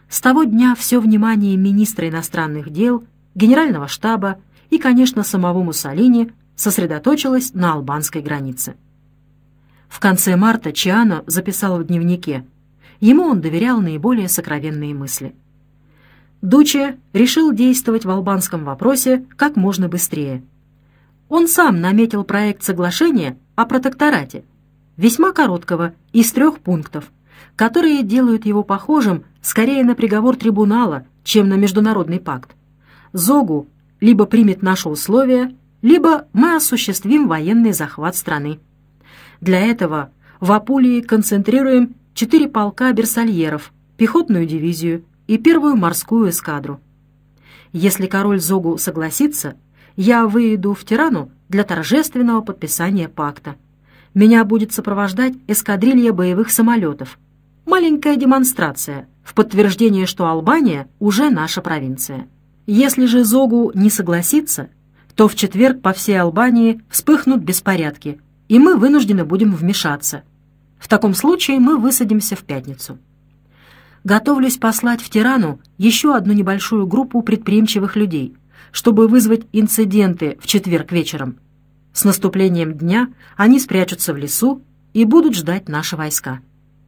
С того дня все внимание министра иностранных дел, генерального штаба и, конечно, самого Муссолини сосредоточилось на албанской границе. В конце марта Чиано записал в дневнике. Ему он доверял наиболее сокровенные мысли. Дуче решил действовать в албанском вопросе как можно быстрее. Он сам наметил проект соглашения о протекторате, весьма короткого, из 3 пунктов, которые делают его похожим скорее на приговор трибунала, чем на международный пакт. Зогу либо примет наши условия, либо мы осуществим военный захват страны. Для этого в Апулии концентрируем 4 полка берсальеров, пехотную дивизию и 1-ю морскую эскадру. Если король Зогу согласится, я выйду в Тирану для торжественного подписания пакта. Меня будет сопровождать эскадрилья боевых самолетов. Маленькая демонстрация в подтверждение, что Албания уже наша провинция. Если же Зогу не согласится, то в четверг по всей Албании вспыхнут беспорядки, и мы вынуждены будем вмешаться. В таком случае мы высадимся в пятницу. Готовлюсь послать в Тирану еще одну небольшую группу предприимчивых людей, чтобы вызвать инциденты в четверг вечером. С наступлением дня они спрячутся в лесу и будут ждать наши войска.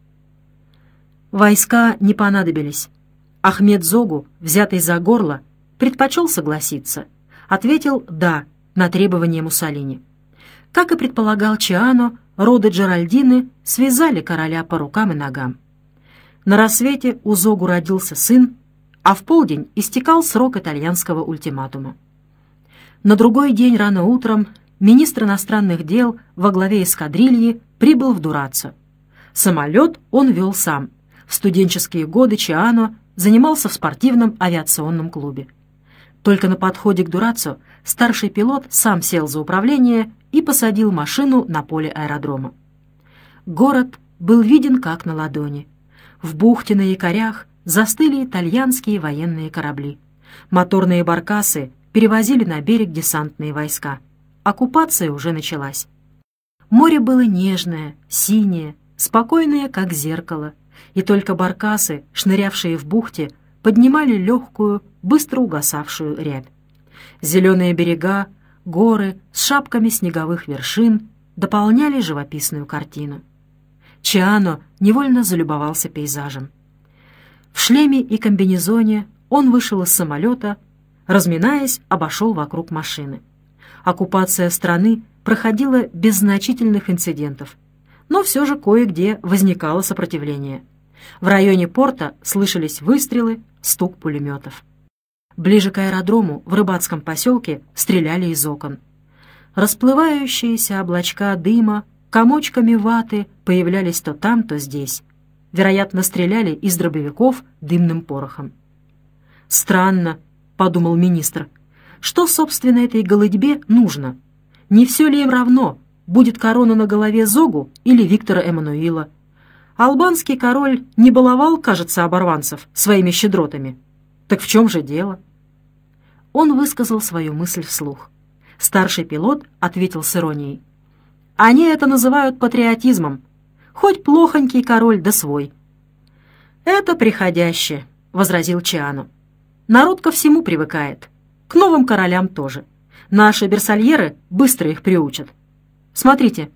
Войска не понадобились. Ахмед Зогу, взятый за горло, предпочел согласиться. Ответил «да» на требование Муссолини. Как и предполагал Чиано, роды Джеральдины связали короля по рукам и ногам. На рассвете у Зогу родился сын, а в полдень истекал срок итальянского ультиматума. На другой день рано утром министр иностранных дел во главе эскадрильи прибыл в Дурацо. Самолет он вел сам. В студенческие годы Чиано занимался в спортивном авиационном клубе. Только на подходе к Дурацо старший пилот сам сел за управление и посадил машину на поле аэродрома. Город был виден как на ладони. В бухте на якорях застыли итальянские военные корабли. Моторные баркасы перевозили на берег десантные войска. Оккупация уже началась. Море было нежное, синее, спокойное, как зеркало, и только баркасы, шнырявшие в бухте, поднимали легкую, быстро угасавшую рябь. Зеленые берега, горы с шапками снеговых вершин дополняли живописную картину. Чиано невольно залюбовался пейзажем. В шлеме и комбинезоне он вышел из самолета, разминаясь, обошел вокруг машины. Оккупация страны проходила без значительных инцидентов, но все же кое-где возникало сопротивление. В районе порта слышались выстрелы, стук пулеметов. Ближе к аэродрому в рыбацком поселке стреляли из окон. Расплывающиеся облачка дыма комочками ваты появлялись то там, то здесь. Вероятно, стреляли из дробовиков дымным порохом. «Странно», — подумал министр, — «что, собственно, этой голыдьбе нужно? Не все ли им равно, будет корона на голове Зогу или Виктора Эммануила? Албанский король не баловал, кажется, оборванцев своими щедротами. Так в чем же дело?» Он высказал свою мысль вслух. Старший пилот ответил с иронией. «Они это называют патриотизмом. Хоть плохонький король да свой». «Это приходящее», — возразил Чиано. «Народ ко всему привыкает. К новым королям тоже. Наши берсальеры быстро их приучат. Смотрите».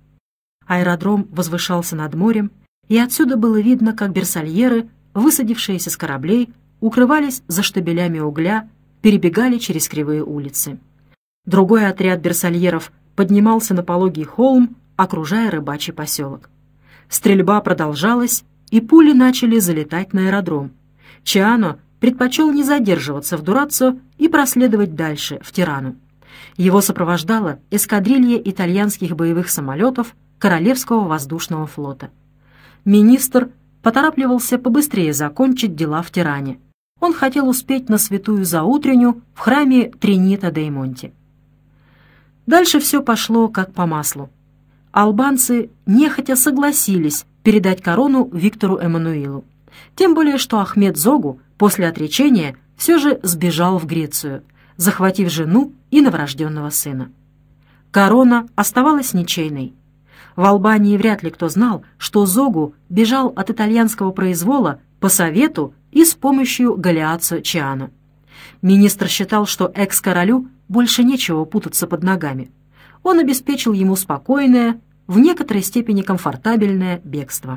Аэродром возвышался над морем, и отсюда было видно, как берсальеры, высадившиеся с кораблей, укрывались за штабелями угля, перебегали через кривые улицы. Другой отряд берсальеров поднимался на пологий холм, окружая рыбачий поселок. Стрельба продолжалась, и пули начали залетать на аэродром. Чиано предпочел не задерживаться в Дурацо и проследовать дальше, в Тирану. Его сопровождала эскадрилья итальянских боевых самолетов Королевского воздушного флота. Министр поторапливался побыстрее закончить дела в Тиране. Он хотел успеть на святую заутренню в храме Тринита-дей-Монти. Дальше все пошло как по маслу. Албанцы нехотя согласились передать корону Виктору Эммануилу. Тем более, что Ахмед Зогу после отречения все же сбежал в Грецию, захватив жену и новорожденного сына. Корона оставалась ничейной. В Албании вряд ли кто знал, что Зогу бежал от итальянского произвола по совету и с помощью Галиаццо Чиано. Министр считал, что экс-королю больше нечего путаться под ногами. Он обеспечил ему спокойное, в некоторой степени комфортабельное бегство.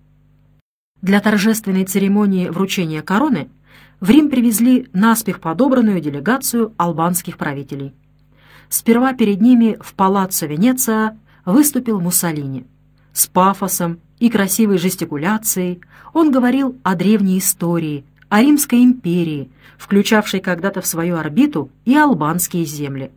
Для торжественной церемонии вручения короны в Рим привезли наспех подобранную делегацию албанских правителей. Сперва перед ними в Палаццо Венеция выступил Муссолини. С пафосом и красивой жестикуляцией он говорил о древней истории, о Римской империи, включавшей когда-то в свою орбиту и албанские земли.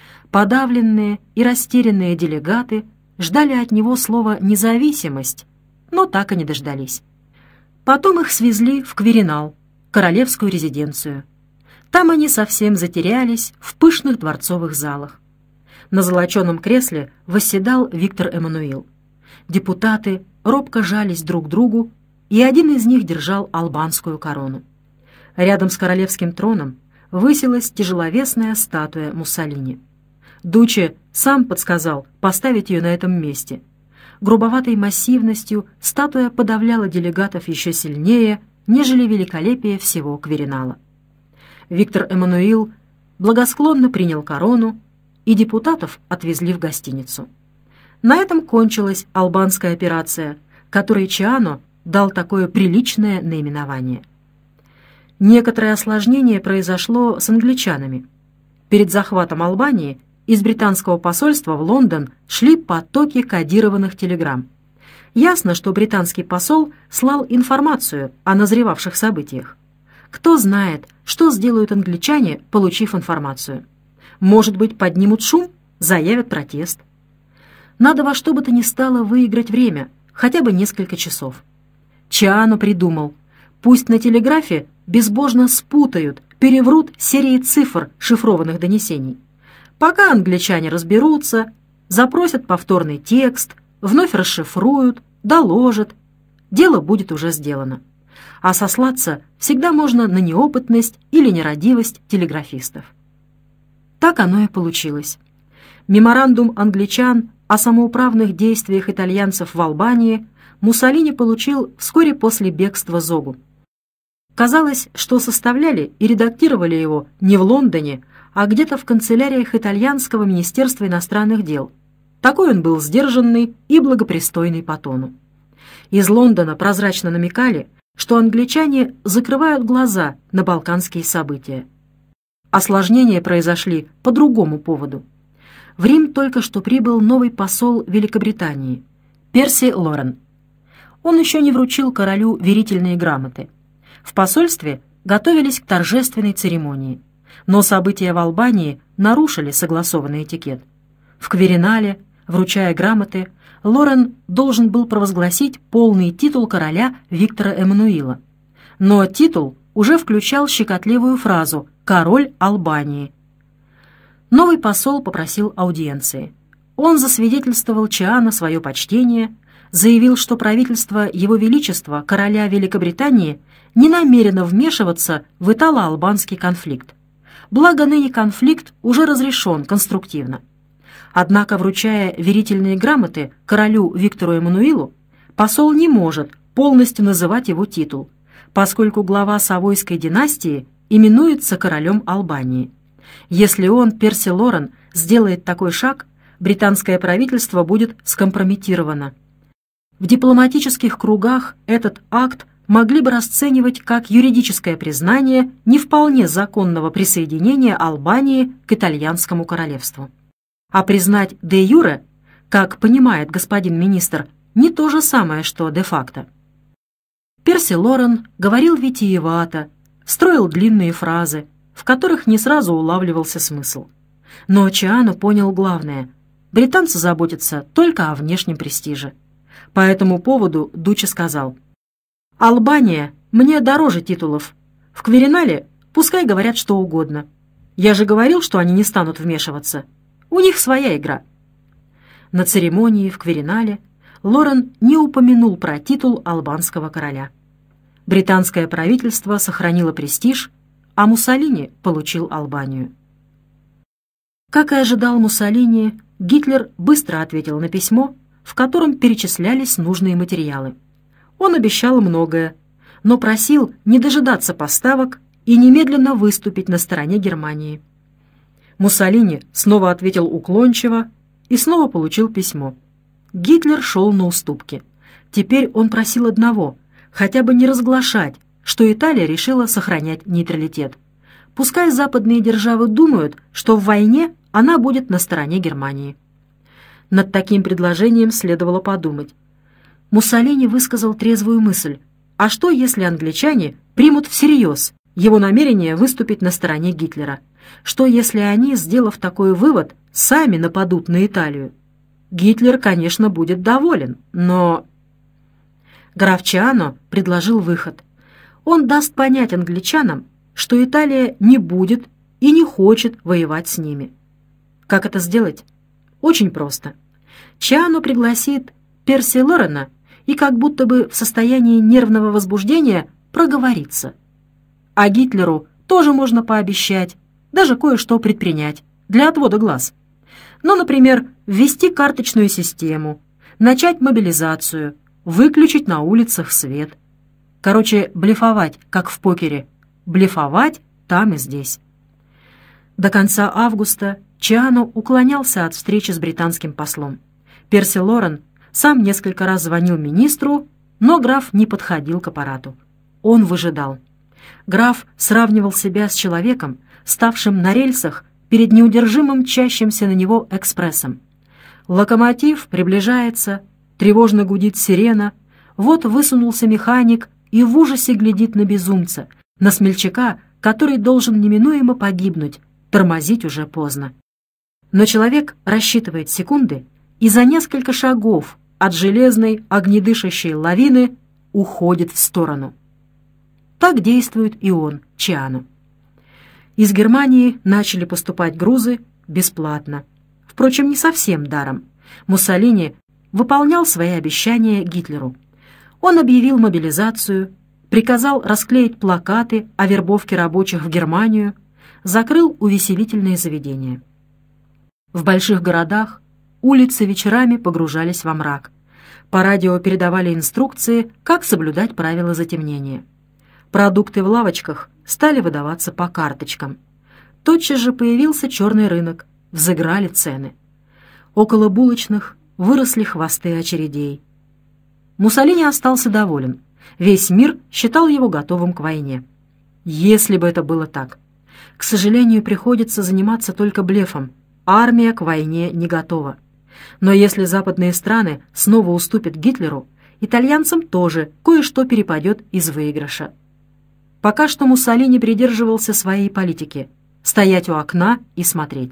Подавленные и растерянные делегаты ждали от него слова «независимость», но так и не дождались. Потом их свезли в Квиринал, королевскую резиденцию. Там они совсем затерялись в пышных дворцовых залах. На золоченом кресле восседал Виктор Эммануил. Депутаты робко жались друг к другу, и один из них держал албанскую корону. Рядом с королевским троном высилась тяжеловесная статуя Муссолини. Дуче сам подсказал поставить ее на этом месте. Грубоватой массивностью статуя подавляла делегатов еще сильнее, нежели великолепие всего Квиринала. Виктор Эммануил благосклонно принял корону, и депутатов отвезли в гостиницу. На этом кончилась албанская операция, которой Чиано дал такое приличное наименование. Некоторое осложнение произошло с англичанами. Перед захватом Албании из британского посольства в Лондон шли потоки кодированных телеграмм. Ясно, что британский посол слал информацию о назревавших событиях. Кто знает, что сделают англичане, получив информацию. Может быть, поднимут шум, заявят протест. Надо во что бы то ни стало выиграть время, хотя бы несколько часов. Чиано придумал, пусть на телеграфе безбожно спутают, переврут серии цифр шифрованных донесений. Пока англичане разберутся, запросят повторный текст, вновь расшифруют, доложат, дело будет уже сделано. А сослаться всегда можно на неопытность или нерадивость телеграфистов. Так оно и получилось. Меморандум англичан о самоуправных действиях итальянцев в Албании Муссолини получил вскоре после бегства Зогу. Казалось, что составляли и редактировали его не в Лондоне, а где-то в канцеляриях итальянского министерства иностранных дел. Такой он был сдержанный и благопристойный по тону. Из Лондона прозрачно намекали, что англичане закрывают глаза на балканские события. Осложнения произошли по другому поводу. В Рим только что прибыл новый посол Великобритании, Перси Лорен. Он еще не вручил королю верительные грамоты. В посольстве готовились к торжественной церемонии, но события в Албании нарушили согласованный этикет. В Квиринале, вручая грамоты, Лорен должен был провозгласить полный титул короля Виктора Эммануила. Но титул уже включал щекотливую фразу «Король Албании». Новый посол попросил аудиенции. Он засвидетельствовал Чиано свое почтение, заявил, что правительство Его Величества, короля Великобритании, не намерено вмешиваться в итало-албанский конфликт. Благо ныне конфликт уже разрешен конструктивно. Однако, вручая верительные грамоты королю Виктору Эммануилу, посол не может полностью называть его титул, поскольку глава Савойской династии именуется королем Албании. Если он, Перси Лорен, сделает такой шаг, британское правительство будет скомпрометировано. В дипломатических кругах этот акт могли бы расценивать как юридическое признание не вполне законного присоединения Албании к итальянскому королевству. А признать де юре, как понимает господин министр, не то же самое, что де-факто. Перси Лорен говорил витиевато, строил длинные фразы, в которых не сразу улавливался смысл. Но Чиано понял главное – британцы заботятся только о внешнем престиже. По этому поводу Дуче сказал: «Албания мне дороже титулов. В Квиринале пускай говорят что угодно. Я же говорил, что они не станут вмешиваться. У них своя игра». На церемонии в Квиринале Лорен не упомянул про титул албанского короля. Британское правительство сохранило престиж, а Муссолини получил Албанию. Как и ожидал Муссолини, Гитлер быстро ответил на письмо, в котором перечислялись нужные материалы. Он обещал многое, но просил не дожидаться поставок и немедленно выступить на стороне Германии. Муссолини снова ответил уклончиво и снова получил письмо. Гитлер шел на уступки. Теперь он просил одного — хотя бы не разглашать, что Италия решила сохранять нейтралитет. Пускай западные державы думают, что в войне она будет на стороне Германии. Над таким предложением следовало подумать. Муссолини высказал трезвую мысль. А что, если англичане примут всерьез его намерение выступить на стороне Гитлера? Что, если они, сделав такой вывод, сами нападут на Италию? Гитлер, конечно, будет доволен, но... Граф Чиано предложил выход. Он даст понять англичанам, что Италия не будет и не хочет воевать с ними. Как это сделать? Очень просто. Чиано пригласит Перси Лорена и как будто бы в состоянии нервного возбуждения проговорится. А Гитлеру тоже можно пообещать, даже кое-что предпринять для отвода глаз. Ну, например, ввести карточную систему, начать мобилизацию, выключить на улицах свет. Короче, блефовать, как в покере. Блефовать там и здесь. До конца августа Чиано уклонялся от встречи с британским послом. Перси Лорен сам несколько раз звонил министру, но граф не подходил к аппарату. Он выжидал. Граф сравнивал себя с человеком, ставшим на рельсах перед неудержимым мчащимся на него экспрессом. Локомотив приближается, тревожно гудит сирена, вот высунулся механик и в ужасе глядит на безумца, на смельчака, который должен неминуемо погибнуть, тормозить уже поздно. Но человек рассчитывает секунды и за несколько шагов от железной огнедышащей лавины уходит в сторону. Так действует и он, Чиано. Из Германии начали поступать грузы бесплатно. Впрочем, не совсем даром. Муссолини выполнял свои обещания Гитлеру. Он объявил мобилизацию, приказал расклеить плакаты о вербовке рабочих в Германию, закрыл увеселительные заведения. В больших городах улицы вечерами погружались во мрак. По радио передавали инструкции, как соблюдать правила затемнения. Продукты в лавочках стали выдаваться по карточкам. Тотчас же появился черный рынок, взыграли цены. Около булочных выросли хвосты очередей. Муссолини остался доволен. Весь мир считал его готовым к войне. Если бы это было так. К сожалению, приходится заниматься только блефом. Армия к войне не готова. Но если западные страны снова уступят Гитлеру, итальянцам тоже кое-что перепадет из выигрыша. Пока что Муссолини придерживался своей политики — стоять у окна и смотреть.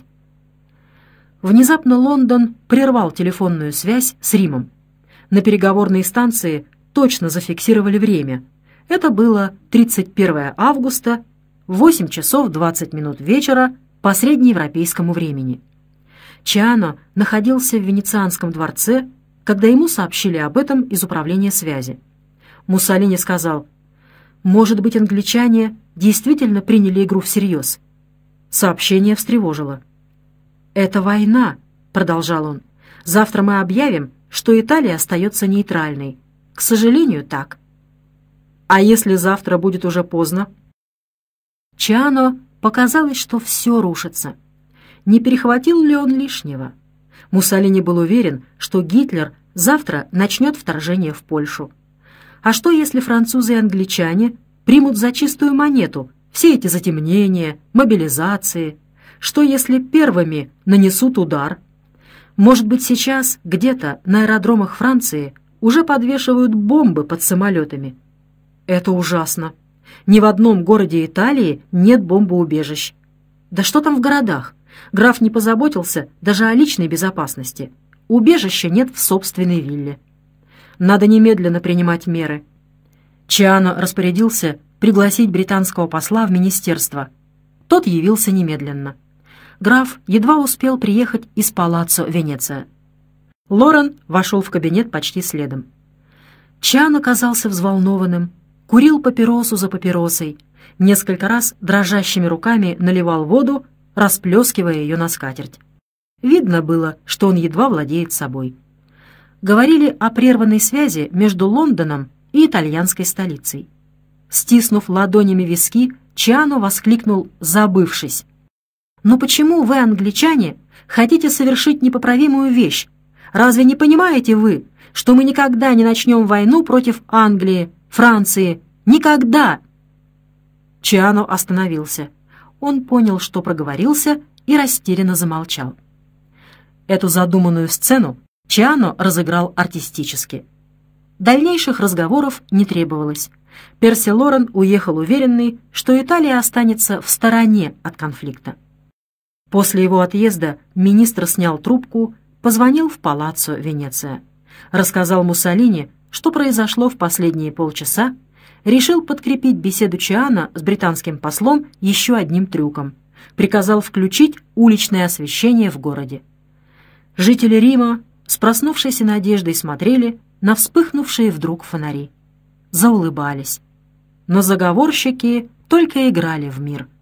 Внезапно Лондон прервал телефонную связь с Римом. На переговорной станции точно зафиксировали время. Это было 31 августа, 8 часов 20 минут вечера по среднеевропейскому времени. Чиано находился в Венецианском дворце, когда ему сообщили об этом из управления связи. Муссолини сказал: «Может быть, англичане действительно приняли игру всерьез?» Сообщение встревожило. «Это война», — продолжал он. «Завтра мы объявим, что Италия остается нейтральной. К сожалению, так». «А если завтра будет уже поздно?» Чиано показалось, что все рушится. Не перехватил ли он лишнего? Муссолини был уверен, что Гитлер завтра начнет вторжение в Польшу. А что, если французы и англичане примут за чистую монету все эти затемнения, мобилизации? Что, если первыми нанесут удар? Может быть, сейчас где-то на аэродромах Франции уже подвешивают бомбы под самолетами? Это ужасно. Ни в одном городе Италии нет бомбоубежищ. Да что там в городах? Граф не позаботился даже о личной безопасности. Убежища нет в собственной вилле. Надо немедленно принимать меры. Чиано распорядился пригласить британского посла в министерство. Тот явился немедленно. Граф едва успел приехать из палаццо Венеция. Лорен вошел в кабинет почти следом. Чиано казался взволнованным, курил папиросу за папиросой, несколько раз дрожащими руками наливал воду, расплескивая ее на скатерть. Видно было, что он едва владеет собой. Говорили о прерванной связи между Лондоном и итальянской столицей. Стиснув ладонями виски, Чиано воскликнул, забывшись. «Но почему вы, англичане, хотите совершить непоправимую вещь? Разве не понимаете вы, что мы никогда не начнем войну против Англии, Франции? Никогда!» Чиано остановился. Он понял, что проговорился, и растерянно замолчал. Эту задуманную сцену Чиано разыграл артистически. Дальнейших разговоров не требовалось. Перси Лорен уехал уверенный, что Италия останется в стороне от конфликта. После его отъезда министр снял трубку, позвонил в Палаццо Венеция. Рассказал Муссолини, что произошло в последние полчаса, решил подкрепить беседу Чиано с британским послом еще одним трюком. Приказал включить уличное освещение в городе. Жители Рима с проснувшейся надеждой смотрели на вспыхнувшие вдруг фонари. Заулыбались. Но заговорщики только играли в мир.